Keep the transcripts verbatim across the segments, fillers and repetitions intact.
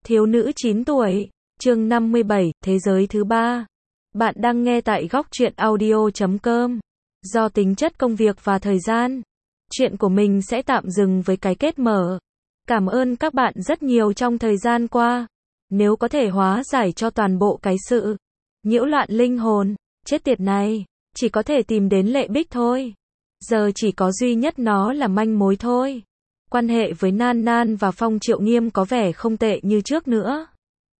Thiếu nữ chín tuổi, chương năm mươi bảy, Thế giới thứ ba. Bạn đang nghe tại góc truyện audio chấm com. Do tính chất công việc và thời gian, chuyện của mình sẽ tạm dừng với cái kết mở. Cảm ơn các bạn rất nhiều trong thời gian qua. Nếu có thể hóa giải cho toàn bộ cái sự nhiễu loạn linh hồn, chết tiệt này, chỉ có thể tìm đến Lệ Bích thôi. Giờ chỉ có duy nhất nó là manh mối thôi. Quan hệ với Nan Nan và Phong Triệu Nghiêm có vẻ không tệ như trước nữa.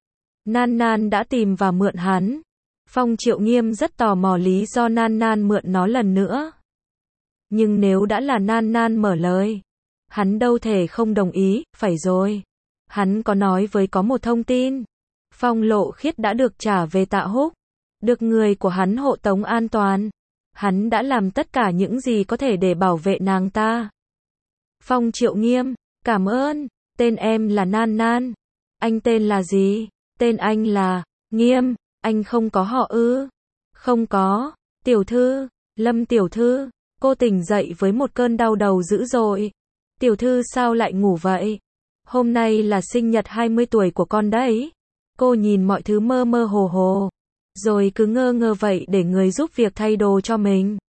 Nan Nan đã tìm và mượn hắn. Phong Triệu Nghiêm rất tò mò lý do Nan Nan mượn nó lần nữa. Nhưng nếu đã là Nan Nan mở lời, hắn đâu thể không đồng ý, phải rồi. Hắn có nói với có một thông tin. Phong Lộ Khiết đã được trả về Tạ Húc. Được người của hắn hộ tống an toàn. Hắn đã làm tất cả những gì có thể để bảo vệ nàng ta. Phong Triệu Nghiêm, cảm ơn, tên em là Nan Nan. Anh tên là gì? Tên anh là Nghiêm, anh không có họ ư? Không có, tiểu thư, Lâm tiểu thư, cô tỉnh dậy với một cơn đau đầu dữ dội. Tiểu thư sao lại ngủ vậy? Hôm nay là sinh nhật hai mươi tuổi của con đấy. Cô nhìn mọi thứ mơ mơ hồ hồ, rồi cứ ngơ ngơ vậy để người giúp việc thay đồ cho mình.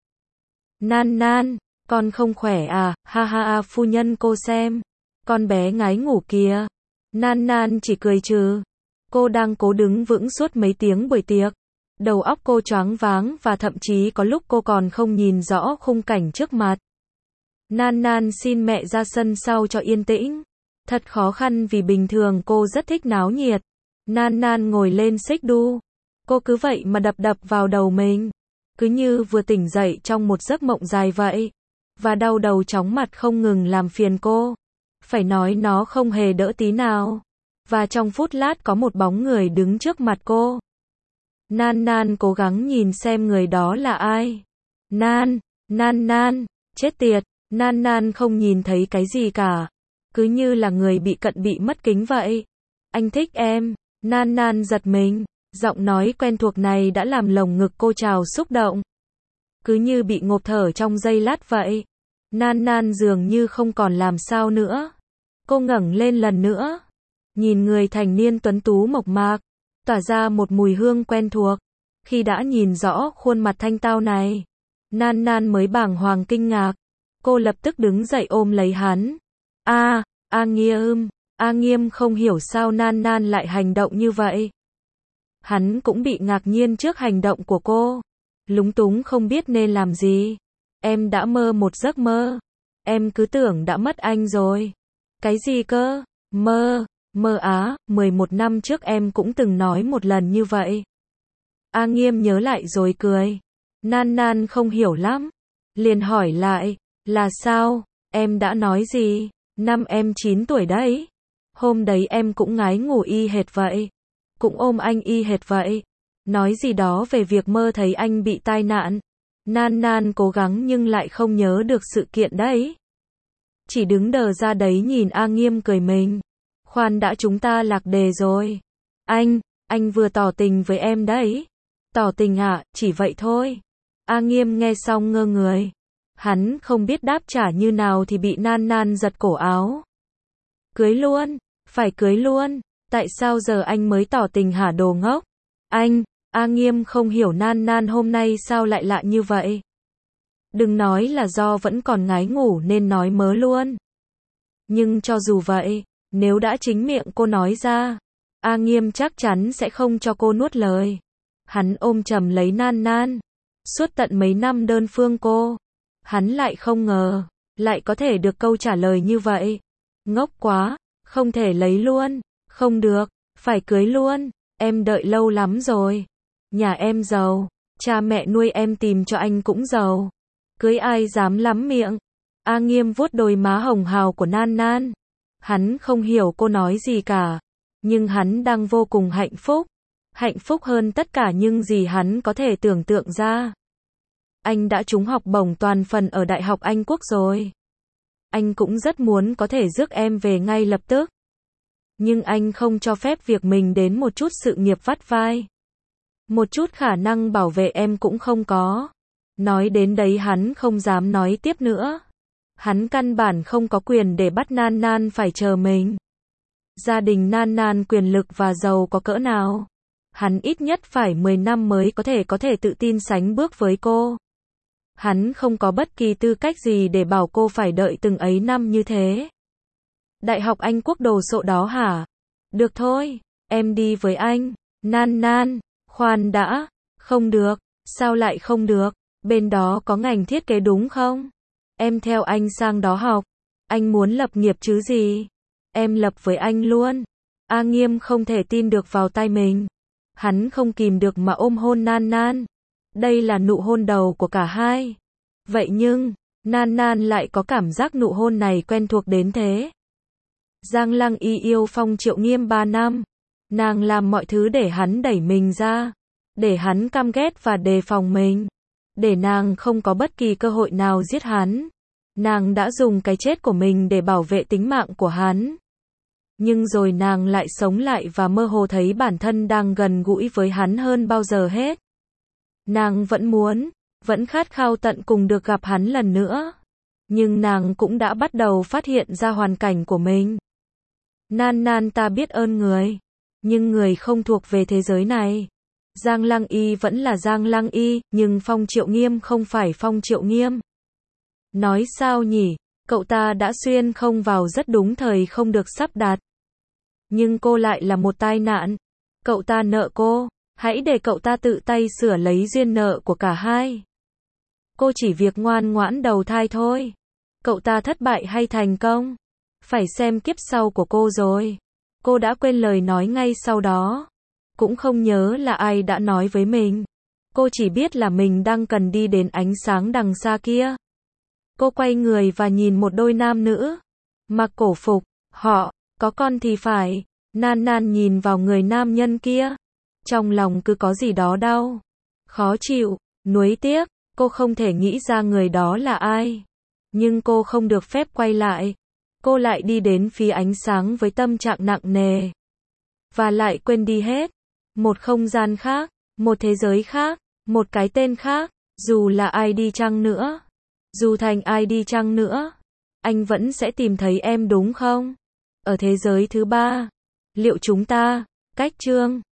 Nan Nan, con không khỏe à, ha ha ha phu nhân cô xem, con bé ngái ngủ kìa. Nan Nan chỉ cười trừ. Cô đang cố đứng vững suốt mấy tiếng buổi tiệc. Đầu óc cô choáng váng và thậm chí có lúc cô còn không nhìn rõ khung cảnh trước mặt. Nan Nan xin mẹ ra sân sau cho yên tĩnh. Thật khó khăn vì bình thường cô rất thích náo nhiệt. Nan Nan ngồi lên xích đu. Cô cứ vậy mà đập đập vào đầu mình. Cứ như vừa tỉnh dậy trong một giấc mộng dài vậy. Và đau đầu chóng mặt không ngừng làm phiền cô. Phải nói nó không hề đỡ tí nào. Và trong phút lát có một bóng người đứng trước mặt cô. Nan Nan cố gắng nhìn xem người đó là ai. Nan, Nan Nan, chết tiệt, Nan Nan không nhìn thấy cái gì cả. Cứ như là người bị cận bị mất kính vậy. Anh thích em. Nan Nan giật mình. Giọng nói quen thuộc này đã làm lồng ngực cô trào xúc động. Cứ như bị ngộp thở trong giây lát vậy. Nan Nan dường như không còn làm sao nữa. Cô ngẩng lên lần nữa. Nhìn người thành niên tuấn tú mộc mạc, tỏa ra một mùi hương quen thuộc. Khi đã nhìn rõ khuôn mặt thanh tao này, Nan Nan mới bàng hoàng kinh ngạc. Cô lập tức đứng dậy ôm lấy hắn. A, A Nghiêm, A Nghiêm không hiểu sao Nan Nan lại hành động như vậy. Hắn cũng bị ngạc nhiên trước hành động của cô. Lúng túng không biết nên làm gì. Em đã mơ một giấc mơ. Em cứ tưởng đã mất anh rồi. Cái gì cơ? Mơ, mơ á, mười một năm trước em cũng từng nói một lần như vậy. A Nghiêm nhớ lại rồi cười. Nan Nan không hiểu lắm. Liền hỏi lại, là sao? Em đã nói gì? Năm em chín tuổi đấy. Hôm đấy em cũng ngái ngủ y hệt vậy. Cũng ôm anh y hệt vậy. Nói gì đó về việc mơ thấy anh bị tai nạn. Nan Nan cố gắng nhưng lại không nhớ được sự kiện đấy. Chỉ đứng đờ ra đấy nhìn A Nghiêm cười mình. Khoan đã, chúng ta lạc đề rồi. Anh, anh vừa tỏ tình với em đấy. Tỏ tình à, chỉ vậy thôi. A Nghiêm nghe xong ngơ người. Hắn không biết đáp trả như nào thì bị Nan Nan giật cổ áo. Cưới luôn, phải cưới luôn. Tại sao giờ anh mới tỏ tình hả đồ ngốc? Anh, A Nghiêm không hiểu Nan Nan hôm nay sao lại lạ như vậy. Đừng nói là do vẫn còn ngái ngủ nên nói mớ luôn. Nhưng cho dù vậy, nếu đã chính miệng cô nói ra, A Nghiêm chắc chắn sẽ không cho cô nuốt lời. Hắn ôm chầm lấy Nan Nan. Suốt tận mấy năm đơn phương cô, hắn lại không ngờ, lại có thể được câu trả lời như vậy. Ngốc quá, không thể lấy luôn. Không được, phải cưới luôn. Em đợi lâu lắm rồi. Nhà em giàu, cha mẹ nuôi em tìm cho anh cũng giàu. Cưới ai dám lắm miệng. A Nghiêm vuốt đôi má hồng hào của Nan Nan. Hắn không hiểu cô nói gì cả. Nhưng hắn đang vô cùng hạnh phúc. Hạnh phúc hơn tất cả những gì hắn có thể tưởng tượng ra. Anh đã trúng học bổng toàn phần ở Đại học Anh Quốc rồi. Anh cũng rất muốn có thể rước em về ngay lập tức. Nhưng anh không cho phép việc mình đến một chút sự nghiệp vắt vai. Một chút khả năng bảo vệ em cũng không có. Nói đến đấy hắn không dám nói tiếp nữa. Hắn căn bản không có quyền để bắt Nan Nan phải chờ mình. Gia đình Nan Nan quyền lực và giàu có cỡ nào? Hắn ít nhất phải mười năm mới có thể có thể tự tin sánh bước với cô. Hắn không có bất kỳ tư cách gì để bảo cô phải đợi từng ấy năm như thế. Đại học Anh Quốc đồ sộ đó hả? Được thôi, em đi với anh. Nan Nan, khoan đã, không được, sao lại không được? Bên đó có ngành thiết kế đúng không? Em theo anh sang đó học. Anh muốn lập nghiệp chứ gì? Em lập với anh luôn. A Nghiêm không thể tin được vào tai mình. Hắn không kìm được mà ôm hôn Nan Nan. Đây là nụ hôn đầu của cả hai. Vậy nhưng, Nan Nan lại có cảm giác nụ hôn này quen thuộc đến thế. Giang Lăng Y yêu Phong Triệu Nghiêm ba năm. Nàng làm mọi thứ để hắn đẩy mình ra. Để hắn căm ghét và đề phòng mình. Để nàng không có bất kỳ cơ hội nào giết hắn. Nàng đã dùng cái chết của mình để bảo vệ tính mạng của hắn. Nhưng rồi nàng lại sống lại và mơ hồ thấy bản thân đang gần gũi với hắn hơn bao giờ hết. Nàng vẫn muốn, vẫn khát khao tận cùng được gặp hắn lần nữa. Nhưng nàng cũng đã bắt đầu phát hiện ra hoàn cảnh của mình. Nan Nan, ta biết ơn người. Nhưng người không thuộc về thế giới này. Giang Lăng Y vẫn là Giang Lăng Y, nhưng Phong Triệu Nghiêm không phải Phong Triệu Nghiêm. Nói sao nhỉ, cậu ta đã xuyên không vào rất đúng thời không được sắp đặt. Nhưng cô lại là một tai nạn. Cậu ta nợ cô, hãy để cậu ta tự tay sửa lấy duyên nợ của cả hai. Cô chỉ việc ngoan ngoãn đầu thai thôi. Cậu ta thất bại hay thành công? Phải xem kiếp sau của cô rồi. Cô đã quên lời nói ngay sau đó. Cũng không nhớ là ai đã nói với mình. Cô chỉ biết là mình đang cần đi đến ánh sáng đằng xa kia. Cô quay người và nhìn một đôi nam nữ. Mặc cổ phục, họ, có con thì phải. Nan Nan nhìn vào người nam nhân kia. Trong lòng cứ có gì đó đau. Khó chịu, nuối tiếc. Cô không thể nghĩ ra người đó là ai. Nhưng cô không được phép quay lại. Cô lại đi đến phía ánh sáng với tâm trạng nặng nề. Và lại quên đi hết. Một không gian khác, một thế giới khác, một cái tên khác, dù là ai đi chăng nữa. Dù thành ai đi chăng nữa. Anh vẫn sẽ tìm thấy em đúng không? Ở thế giới thứ ba. Liệu chúng ta, cách chương